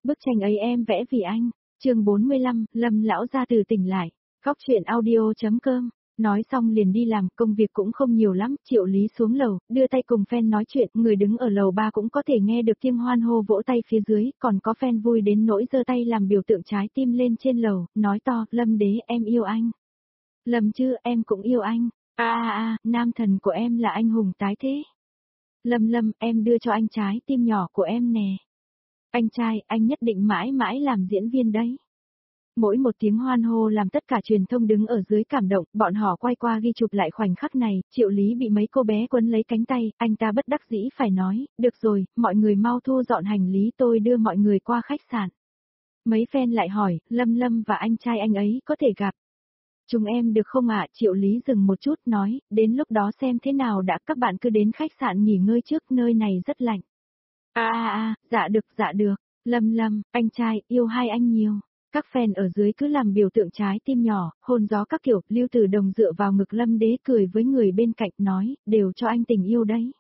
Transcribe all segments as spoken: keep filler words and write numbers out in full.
Bức tranh ấy em vẽ vì anh. Chương bốn mươi lăm, Lâm lão gia từ tỉnh lại. Góc truyện audio chấm com. Nói xong liền đi làm, công việc cũng không nhiều lắm, Triệu Lý xuống lầu, đưa tay cùng fan nói chuyện, người đứng ở lầu ba cũng có thể nghe được tiếng hoan hô vỗ tay phía dưới, còn có fan vui đến nỗi giơ tay làm biểu tượng trái tim lên trên lầu, nói to, Lâm đế em yêu anh. Lâm chứ, em cũng yêu anh. A a a, nam thần của em là anh hùng tái thế. Lâm Lâm, em đưa cho anh trái tim nhỏ của em nè. Anh trai, anh nhất định mãi mãi làm diễn viên đấy. Mỗi một tiếng hoan hô làm tất cả truyền thông đứng ở dưới cảm động, bọn họ quay qua ghi chụp lại khoảnh khắc này, Triệu Lý bị mấy cô bé quấn lấy cánh tay, anh ta bất đắc dĩ phải nói, được rồi, mọi người mau thu dọn hành lý tôi đưa mọi người qua khách sạn. Mấy fan lại hỏi, Lâm Lâm và anh trai anh ấy có thể gặp. Chúng em được không ạ? Triệu Lý dừng một chút nói, đến lúc đó xem thế nào đã, các bạn cứ đến khách sạn nghỉ ngơi trước, nơi này rất lạnh. A a a, dạ được, dạ được, Lâm Lâm, anh trai, yêu hai anh nhiều. Các fan ở dưới cứ làm biểu tượng trái tim nhỏ, hôn gió các kiểu, Lưu Tử Đồng dựa vào ngực Lâm Đế cười với người bên cạnh nói, đều cho anh tình yêu đấy.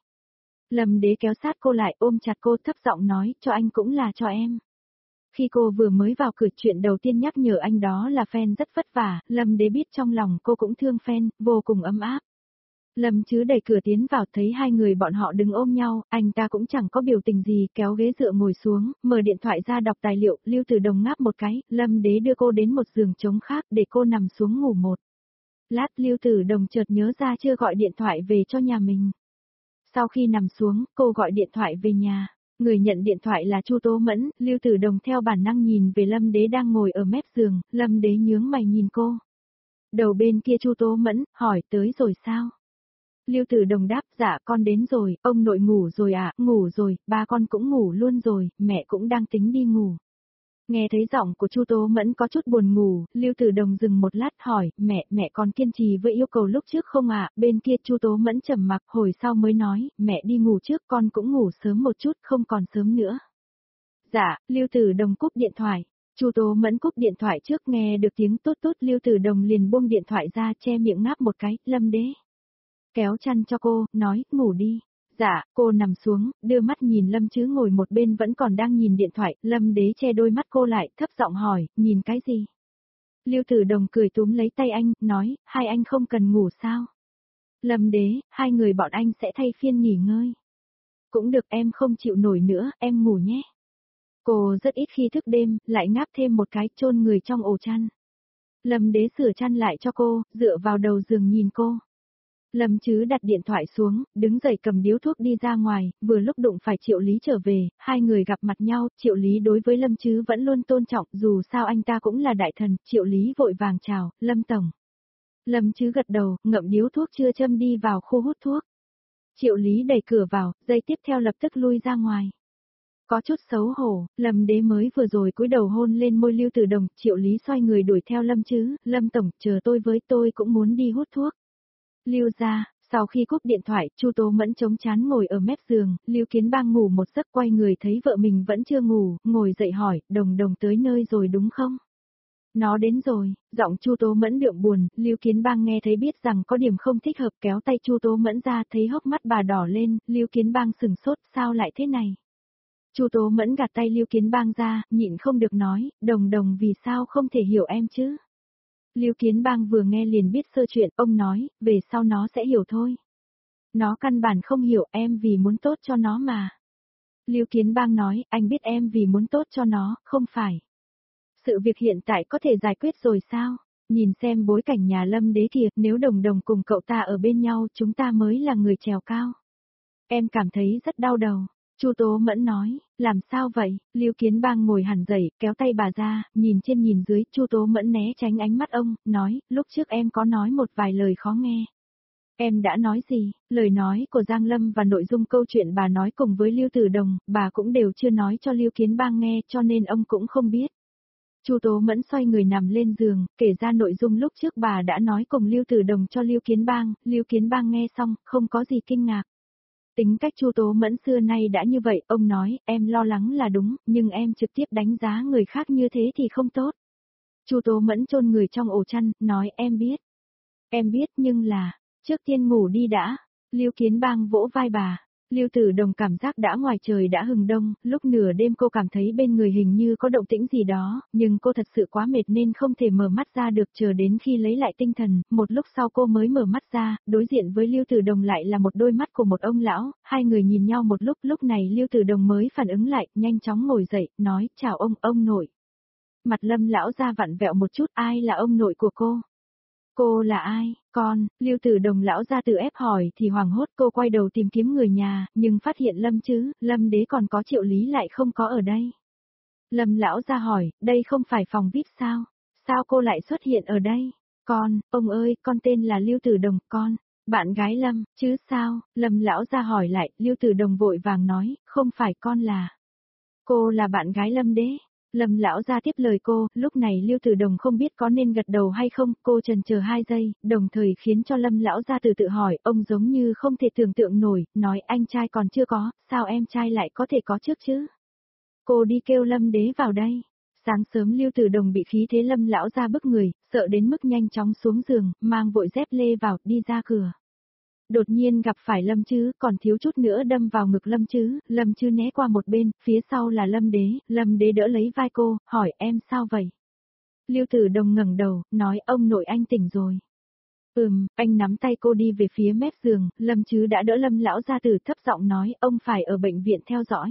Lâm Đế kéo sát cô lại ôm chặt cô thấp giọng nói, cho anh cũng là cho em. Khi cô vừa mới vào cửa chuyện đầu tiên nhắc nhở anh đó là fan rất vất vả, Lâm Đế biết trong lòng cô cũng thương fan, vô cùng ấm áp. Lâm chứ đẩy cửa tiến vào thấy hai người bọn họ đứng ôm nhau, anh ta cũng chẳng có biểu tình gì, kéo ghế dựa ngồi xuống, mở điện thoại ra đọc tài liệu, Lưu Tử Đồng ngáp một cái, Lâm Đế đưa cô đến một giường trống khác để cô nằm xuống ngủ một. Lát Lưu Tử Đồng chợt nhớ ra chưa gọi điện thoại về cho nhà mình. Sau khi nằm xuống, cô gọi điện thoại về nhà. Người nhận điện thoại là Chu Tố Mẫn, Lưu Tử Đồng theo bản năng nhìn về Lâm Đế đang ngồi ở mép giường, Lâm Đế nhướng mày nhìn cô. Đầu bên kia Chu Tố Mẫn, hỏi tới rồi sao? Lưu Tử Đồng đáp, dạ con đến rồi, ông nội ngủ rồi à, ngủ rồi, ba con cũng ngủ luôn rồi, mẹ cũng đang tính đi ngủ. Nghe thấy giọng của Chu Tố Mẫn có chút buồn ngủ, Lưu Tử Đồng dừng một lát hỏi, mẹ, mẹ còn kiên trì với yêu cầu lúc trước không ạ? À? Bên kia Chu Tố Mẫn trầm mặc hồi sau mới nói, mẹ đi ngủ trước con cũng ngủ sớm một chút, không còn sớm nữa. Dạ, Lưu Tử Đồng cúp điện thoại. Chu Tố Mẫn cúp điện thoại trước nghe được tiếng tốt tốt, Lưu Tử Đồng liền buông điện thoại ra che miệng ngáp một cái, Lâm Đế. Kéo chăn cho cô, nói, ngủ đi. Dạ, cô nằm xuống, đưa mắt nhìn Lâm chứ ngồi một bên vẫn còn đang nhìn điện thoại, Lâm Đế che đôi mắt cô lại, thấp giọng hỏi, nhìn cái gì? Lưu Tử Đồng cười túm lấy tay anh, nói, hai anh không cần ngủ sao? Lâm Đế, hai người bọn anh sẽ thay phiên nghỉ ngơi. Cũng được em không chịu nổi nữa, em ngủ nhé. Cô rất ít khi thức đêm, lại ngáp thêm một cái chôn người trong ổ chăn. Lâm Đế sửa chăn lại cho cô, dựa vào đầu giường nhìn cô. Lâm chứ đặt điện thoại xuống, đứng dậy cầm điếu thuốc đi ra ngoài, vừa lúc đụng phải Triệu Lý trở về, hai người gặp mặt nhau, Triệu Lý đối với Lâm chứ vẫn luôn tôn trọng, dù sao anh ta cũng là đại thần, Triệu Lý vội vàng chào, Lâm Tổng. Lâm chứ gật đầu, ngậm điếu thuốc chưa châm đi vào khu hút thuốc. Triệu Lý đẩy cửa vào, giây tiếp theo lập tức lui ra ngoài. Có chút xấu hổ, Lâm Đế mới vừa rồi cúi đầu hôn lên môi Lưu Tử Đồng, Triệu Lý xoay người đuổi theo Lâm chứ, Lâm Tổng, chờ tôi với tôi cũng muốn đi hút thuốc. Lưu ra, sau khi cúp điện thoại, Chu Tố Mẫn chống chán ngồi ở mép giường, Lưu Kiến Bang ngủ một giấc quay người thấy vợ mình vẫn chưa ngủ, ngồi dậy hỏi, Đồng Đồng tới nơi rồi đúng không? Nó đến rồi, giọng Chu Tố Mẫn đượm buồn, Lưu Kiến Bang nghe thấy biết rằng có điểm không thích hợp kéo tay Chu Tố Mẫn ra thấy hốc mắt bà đỏ lên, Lưu Kiến Bang sừng sốt, sao lại thế này? Chu Tố Mẫn gạt tay Lưu Kiến Bang ra, nhịn không được nói, Đồng Đồng vì sao không thể hiểu em chứ? Lưu Kiến Bang vừa nghe liền biết sơ chuyện, ông nói, về sau nó sẽ hiểu thôi. Nó căn bản không hiểu em vì muốn tốt cho nó mà. Lưu Kiến Bang nói, anh biết em vì muốn tốt cho nó, không phải. Sự việc hiện tại có thể giải quyết rồi sao? Nhìn xem bối cảnh nhà Lâm Đế kìa, nếu Đồng Đồng cùng cậu ta ở bên nhau chúng ta mới là người trèo cao. Em cảm thấy rất đau đầu. Chu Tố Mẫn nói, làm sao vậy? Lưu Kiến Bang ngồi hẳn dậy, kéo tay bà ra, nhìn trên nhìn dưới, Chu Tố Mẫn né tránh ánh mắt ông, nói, lúc trước em có nói một vài lời khó nghe. Em đã nói gì? Lời nói của Giang Lâm và nội dung câu chuyện bà nói cùng với Lưu Tử Đồng, bà cũng đều chưa nói cho Lưu Kiến Bang nghe cho nên ông cũng không biết. Chu Tố Mẫn xoay người nằm lên giường, kể ra nội dung lúc trước bà đã nói cùng Lưu Tử Đồng cho Lưu Kiến Bang, Lưu Kiến Bang nghe xong, không có gì kinh ngạc. Tính cách Chu Tố Mẫn xưa nay đã như vậy, ông nói, em lo lắng là đúng, nhưng em trực tiếp đánh giá người khác như thế thì không tốt. Chu Tố Mẫn chôn người trong ổ chăn, nói em biết. Em biết nhưng là, trước tiên ngủ đi đã. Lưu Kiến Bang vỗ vai bà. Lưu Tử Đồng cảm giác đã ngoài trời đã hừng đông, lúc nửa đêm cô cảm thấy bên người hình như có động tĩnh gì đó, nhưng cô thật sự quá mệt nên không thể mở mắt ra được, chờ đến khi lấy lại tinh thần, một lúc sau cô mới mở mắt ra, đối diện với Lưu Tử Đồng lại là một đôi mắt của một ông lão, hai người nhìn nhau một lúc, lúc này Lưu Tử Đồng mới phản ứng lại, nhanh chóng ngồi dậy, nói, chào ông, ông nội. Mặt Lâm lão ra vặn vẹo một chút, ai là ông nội của cô? Cô là ai, con, Lưu Tử Đồng lão ra từ ép hỏi thì hoảng hốt cô quay đầu tìm kiếm người nhà, nhưng phát hiện Lâm chứ, Lâm đế còn có Triệu Lý lại không có ở đây. Lâm lão ra hỏi, đây không phải phòng vi ai pi sao? Sao cô lại xuất hiện ở đây? Con, ông ơi, con tên là Lưu Tử Đồng, con, bạn gái Lâm, chứ sao? Lâm lão ra hỏi lại, Lưu Tử Đồng vội vàng nói, không phải con là. Cô là bạn gái Lâm đế. Lâm lão ra tiếp lời cô, lúc này Lưu Tử Đồng không biết có nên gật đầu hay không, cô chần chờ hai giây, đồng thời khiến cho Lâm lão ra từ tự hỏi, ông giống như không thể tưởng tượng nổi, nói anh trai còn chưa có, sao em trai lại có thể có trước chứ? Cô đi kêu Lâm đế vào đây. Sáng sớm Lưu Tử Đồng bị khí thế Lâm lão ra bức người, sợ đến mức nhanh chóng xuống giường, mang vội dép lê vào, đi ra cửa. Đột nhiên gặp phải Lâm Chứ, còn thiếu chút nữa đâm vào ngực Lâm Chứ, Lâm Chứ né qua một bên, phía sau là Lâm Đế, Lâm Đế đỡ lấy vai cô, hỏi em sao vậy? Lưu Tử Đồng ngẩng đầu, nói ông nội anh tỉnh rồi. Ừm, anh nắm tay cô đi về phía mép giường, Lâm Chứ đã đỡ Lâm lão gia tử thấp giọng nói, ông phải ở bệnh viện theo dõi.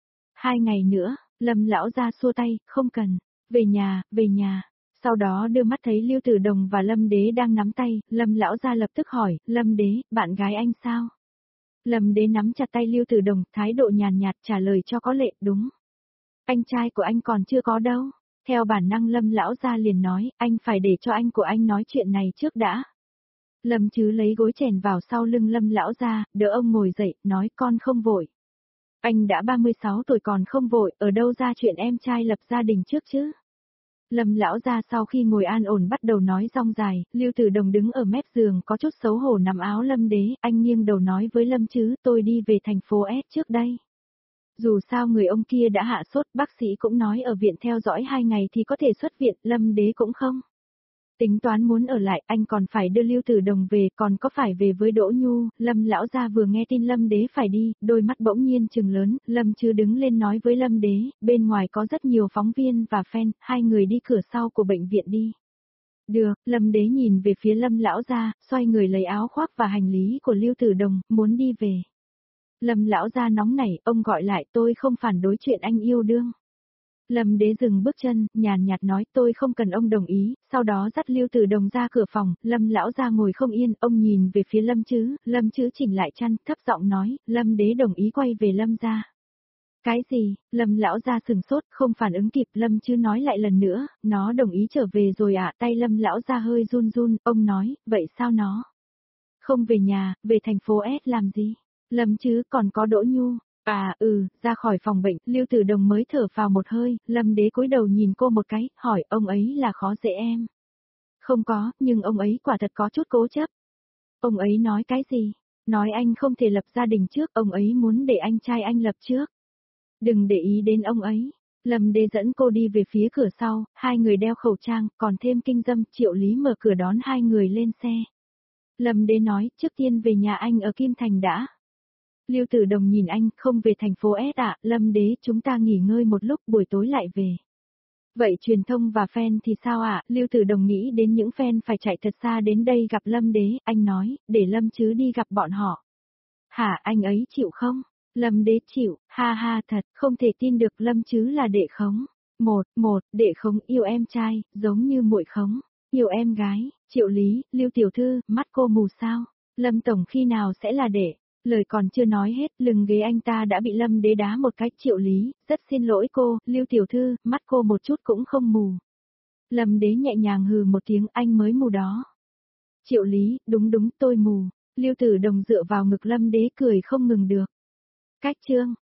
Hai ngày nữa, Lâm lão gia xua tay, không cần, về nhà, về nhà. Sau đó đưa mắt thấy Lưu Tử Đồng và Lâm Đế đang nắm tay, Lâm lão gia lập tức hỏi, Lâm Đế, bạn gái anh sao? Lâm Đế nắm chặt tay Lưu Tử Đồng, thái độ nhàn nhạt trả lời cho có lệ, đúng. Anh trai của anh còn chưa có đâu. Theo bản năng Lâm lão gia liền nói, anh phải để cho anh của anh nói chuyện này trước đã. Lâm Chứ lấy gối chèn vào sau lưng Lâm lão gia, đỡ ông ngồi dậy, nói con không vội. Anh đã ba mươi sáu tuổi còn không vội, ở đâu ra chuyện em trai lập gia đình trước chứ? Lâm lão ra sau khi ngồi an ổn bắt đầu nói rong dài, Lưu Tử Đồng đứng ở mép giường có chút xấu hổ nằm áo Lâm Đế, anh nghiêng đầu nói với Lâm Chứ, tôi đi về thành phố S trước đây. Dù sao người ông kia đã hạ sốt, bác sĩ cũng nói ở viện theo dõi hai ngày thì có thể xuất viện, Lâm Đế cũng không. Tính toán muốn ở lại, anh còn phải đưa Lưu Tử Đồng về, còn có phải về với Đỗ Nhu, Lâm lão gia vừa nghe tin Lâm Đế phải đi, đôi mắt bỗng nhiên trừng lớn, Lâm Chứ đứng lên nói với Lâm Đế, bên ngoài có rất nhiều phóng viên và fan, hai người đi cửa sau của bệnh viện đi. Được, Lâm Đế nhìn về phía Lâm lão gia, xoay người lấy áo khoác và hành lý của Lưu Tử Đồng, muốn đi về. Lâm lão gia nóng nảy, ông gọi lại, tôi không phản đối chuyện anh yêu đương. Lâm Đế dừng bước chân, nhàn nhạt nói tôi không cần ông đồng ý, sau đó dắt Lưu Tử Đồng ra cửa phòng, Lâm lão ra ngồi không yên, ông nhìn về phía Lâm Chứ, Lâm Chứ chỉnh lại chăn, thấp giọng nói, Lâm Đế đồng ý quay về Lâm gia. Cái gì, Lâm lão ra sừng sốt, không phản ứng kịp, Lâm Chứ nói lại lần nữa, nó đồng ý trở về rồi ạ, à? Tay Lâm lão ra hơi run run, ông nói, vậy sao nó? Không về nhà, về thành phố S làm gì? Lâm Chứ còn có Đỗ Nhu. À ừ, ra khỏi phòng bệnh, Lưu Tử Đồng mới thở vào một hơi, Lâm Đế cúi đầu nhìn cô một cái, hỏi ông ấy là khó dễ em. Không có, nhưng ông ấy quả thật có chút cố chấp. Ông ấy nói cái gì? Nói anh không thể lập gia đình trước, ông ấy muốn để anh trai anh lập trước. Đừng để ý đến ông ấy. Lâm Đế dẫn cô đi về phía cửa sau, hai người đeo khẩu trang, còn thêm kinh dâm, Triệu Lý mở cửa đón hai người lên xe. Lâm Đế nói, trước tiên về nhà anh ở Kim Thành đã. Lưu Tử Đồng nhìn anh, không về thành phố S ạ, à, Lâm Đế, chúng ta nghỉ ngơi một lúc, buổi tối lại về. Vậy truyền thông và fan thì sao ạ? À? Lưu Tử Đồng nghĩ đến những fan phải chạy thật xa đến đây gặp Lâm Đế, anh nói, để Lâm Chứ đi gặp bọn họ. Hả, anh ấy chịu không? Lâm Đế chịu, ha ha thật, không thể tin được Lâm Chứ là đệ khống. Một, một, đệ khống yêu em trai, giống như muội khống, yêu em gái, Triệu Lý, Lưu Tiểu Thư, mắt cô mù sao? Lâm Tổng khi nào sẽ là đệ? Lời còn chưa nói hết, lưng ghế anh ta đã bị Lâm Đế đá một cái, Triệu Lý, rất xin lỗi cô, Lưu Tiểu Thư, mắt cô một chút cũng không mù. Lâm Đế nhẹ nhàng hừ một tiếng, anh mới mù đó. Triệu Lý, đúng đúng tôi mù, Lưu Tử Đồng dựa vào ngực Lâm Đế cười không ngừng được. Cách chương